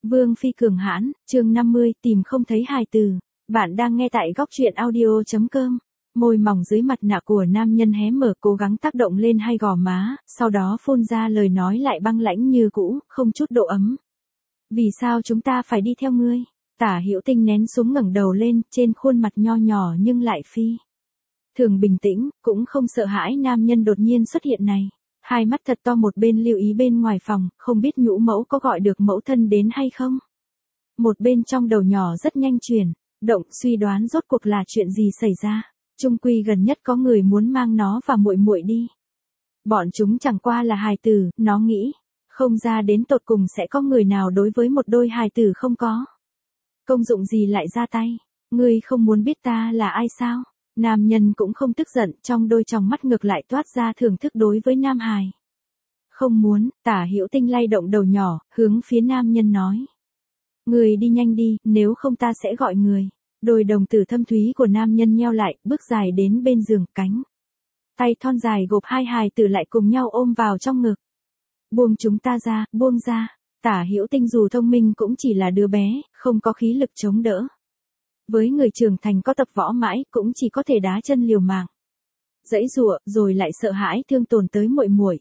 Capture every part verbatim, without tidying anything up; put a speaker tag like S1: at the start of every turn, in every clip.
S1: Vương phi cường hãn, chương năm mươi, tìm không thấy hài từ. Bạn đang nghe tại góc truyện audio.com. Môi mỏng dưới mặt nạ của nam nhân hé mở, cố gắng tác động lên hai gò má, sau đó phun ra lời nói lại băng lãnh như cũ, không chút độ ấm. Vì sao chúng ta phải đi theo ngươi? Tả Hữu Tinh nén xuống ngẩng đầu lên, trên khuôn mặt nho nhỏ nhưng lại phi thường bình tĩnh, cũng không sợ hãi nam nhân đột nhiên xuất hiện này. Hai mắt thật to một bên lưu ý bên ngoài phòng, không biết nhũ mẫu có gọi được mẫu thân đến hay không. Một bên trong đầu nhỏ rất nhanh chuyển động, suy đoán rốt cuộc là chuyện gì xảy ra. Trung quy gần nhất có người muốn mang nó và muội muội đi. Bọn chúng chẳng qua là hài tử, nó nghĩ. Không ra đến tột cùng sẽ có người nào đối với một đôi hài tử không có. Công dụng gì lại ra tay? Ngươi không muốn biết ta là ai sao? Nam nhân cũng không tức giận, trong đôi tròng mắt ngược lại toát ra thưởng thức đối với nam hài. Không muốn, Tả Hữu Tinh lay động đầu nhỏ, hướng phía nam nhân nói. Người đi nhanh đi, nếu không ta sẽ gọi người. Đôi đồng tử thâm thúy của nam nhân nheo lại, bước dài đến bên giường, cánh tay thon dài gộp hai hài tử lại cùng nhau ôm vào trong ngực. Buông chúng ta ra, buông ra. Tả Hữu Tinh dù thông minh cũng chỉ là đứa bé, không có khí lực chống đỡ. Với người trưởng thành có tập võ mãi, cũng chỉ có thể đá chân liều mạng. Dãy giụa, rồi lại sợ hãi thương tổn tới muội muội.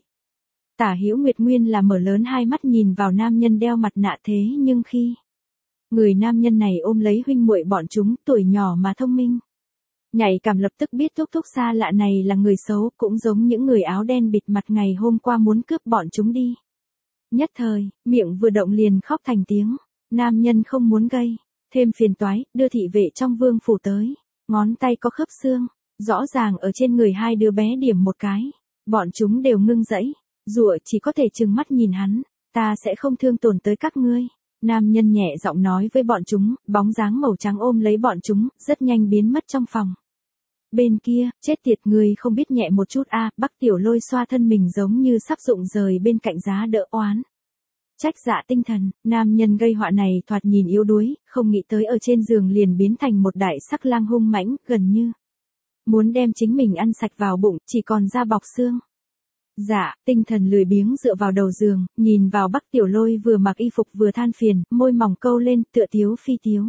S1: Tả Hữu Nguyệt nguyên là mở lớn hai mắt nhìn vào nam nhân đeo mặt nạ, thế nhưng khi người nam nhân này ôm lấy huynh muội bọn chúng, tuổi nhỏ mà thông minh, nhạy cảm lập tức biết thúc thúc xa lạ này là người xấu, cũng giống những người áo đen bịt mặt ngày hôm qua muốn cướp bọn chúng đi. Nhất thời, miệng vừa động liền khóc thành tiếng. Nam nhân không muốn gây thêm phiền toái, đưa thị vệ trong vương phủ tới. Ngón tay có khớp xương, rõ ràng ở trên người hai đứa bé điểm một cái. Bọn chúng đều ngưng dẫy, rụa chỉ có thể trừng mắt nhìn hắn. Ta sẽ không thương tổn tới các ngươi. Nam nhân nhẹ giọng nói với bọn chúng, bóng dáng màu trắng ôm lấy bọn chúng, rất nhanh biến mất trong phòng. Bên kia, chết tiệt, người không biết nhẹ một chút a à, Bắc Tiểu Lôi xoa thân mình giống như sắp rụng rời bên cạnh giá đỡ oán. Trách dạ tinh thần, nam nhân gây họa này thoạt nhìn yếu đuối, không nghĩ tới ở trên giường liền biến thành một đại sắc lang hung mãnh, gần như muốn đem chính mình ăn sạch vào bụng, chỉ còn da bọc xương. Dạ, tinh thần lười biếng dựa vào đầu giường, nhìn vào Bắc Tiểu Lôi vừa mặc y phục vừa than phiền, môi mỏng câu lên, tựa tiếu phi tiếu.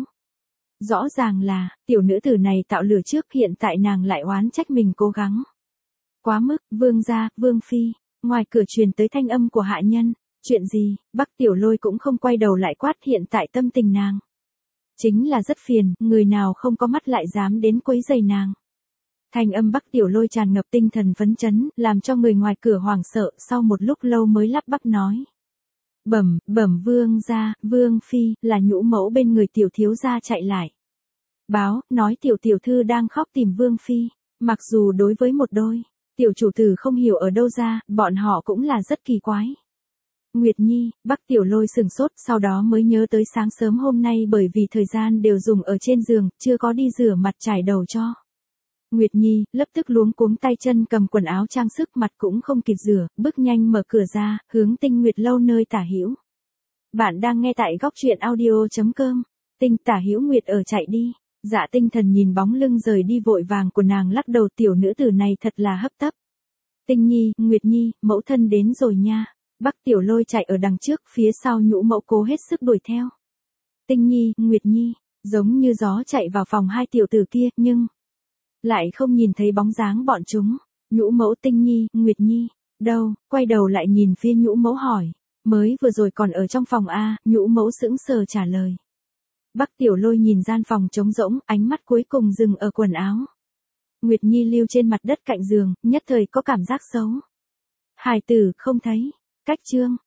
S1: Rõ ràng là, tiểu nữ tử này tạo lửa trước, hiện tại nàng lại oán trách mình cố gắng quá mức. Vương gia, Vương phi, ngoài cửa truyền tới thanh âm của hạ nhân. Chuyện gì? Bắc Tiểu Lôi cũng không quay đầu lại quát, hiện tại tâm tình nàng chính là rất phiền, người nào không có mắt lại dám đến quấy rầy nàng. Thanh âm Bắc Tiểu Lôi tràn ngập tinh thần phấn chấn, làm cho người ngoài cửa hoảng sợ, sau một lúc lâu mới lắp bắp nói. Bẩm, bẩm vương gia, Vương phi, là nhũ mẫu bên người tiểu thiếu gia chạy lại. Báo, nói tiểu tiểu thư đang khóc tìm Vương phi. Mặc dù đối với một đôi tiểu chủ tử không hiểu ở đâu ra, bọn họ cũng là rất kỳ quái. Nguyệt Nhi, Bắc Tiểu Lôi sừng sốt, sau đó mới nhớ tới sáng sớm hôm nay bởi vì thời gian đều dùng ở trên giường, chưa có đi rửa mặt trải đầu cho Nguyệt Nhi, lập tức luống cuống tay chân cầm quần áo trang sức, mặt cũng không kịp rửa, bước nhanh mở cửa ra, hướng Tinh Nguyệt lâu nơi Tả Hữu. Bạn đang nghe tại góc truyện audio.com. Tinh Tả Hữu Nguyệt ở chạy đi. Dạ tinh thần nhìn bóng lưng rời đi vội vàng của nàng, lắc đầu, tiểu nữ tử này thật là hấp tấp. Tinh Nhi, Nguyệt Nhi, mẫu thân đến rồi nha. Bắc Tiểu Lôi chạy ở đằng trước, phía sau nhũ mẫu cố hết sức đuổi theo. Tinh Nhi, Nguyệt Nhi, giống như gió chạy vào phòng hai tiểu tử kia, nhưng lại không nhìn thấy bóng dáng bọn chúng. Nhũ mẫu, Tinh Nhi, Nguyệt Nhi, đâu? Quay đầu lại nhìn phía nhũ mẫu hỏi. Mới vừa rồi còn ở trong phòng a. Nhũ mẫu sững sờ trả lời. Bắc Tiểu Lôi nhìn gian phòng trống rỗng, ánh mắt cuối cùng dừng ở quần áo Nguyệt Nhi lưu trên mặt đất cạnh giường, nhất thời có cảm giác xấu. Hài tử không thấy. Cách chương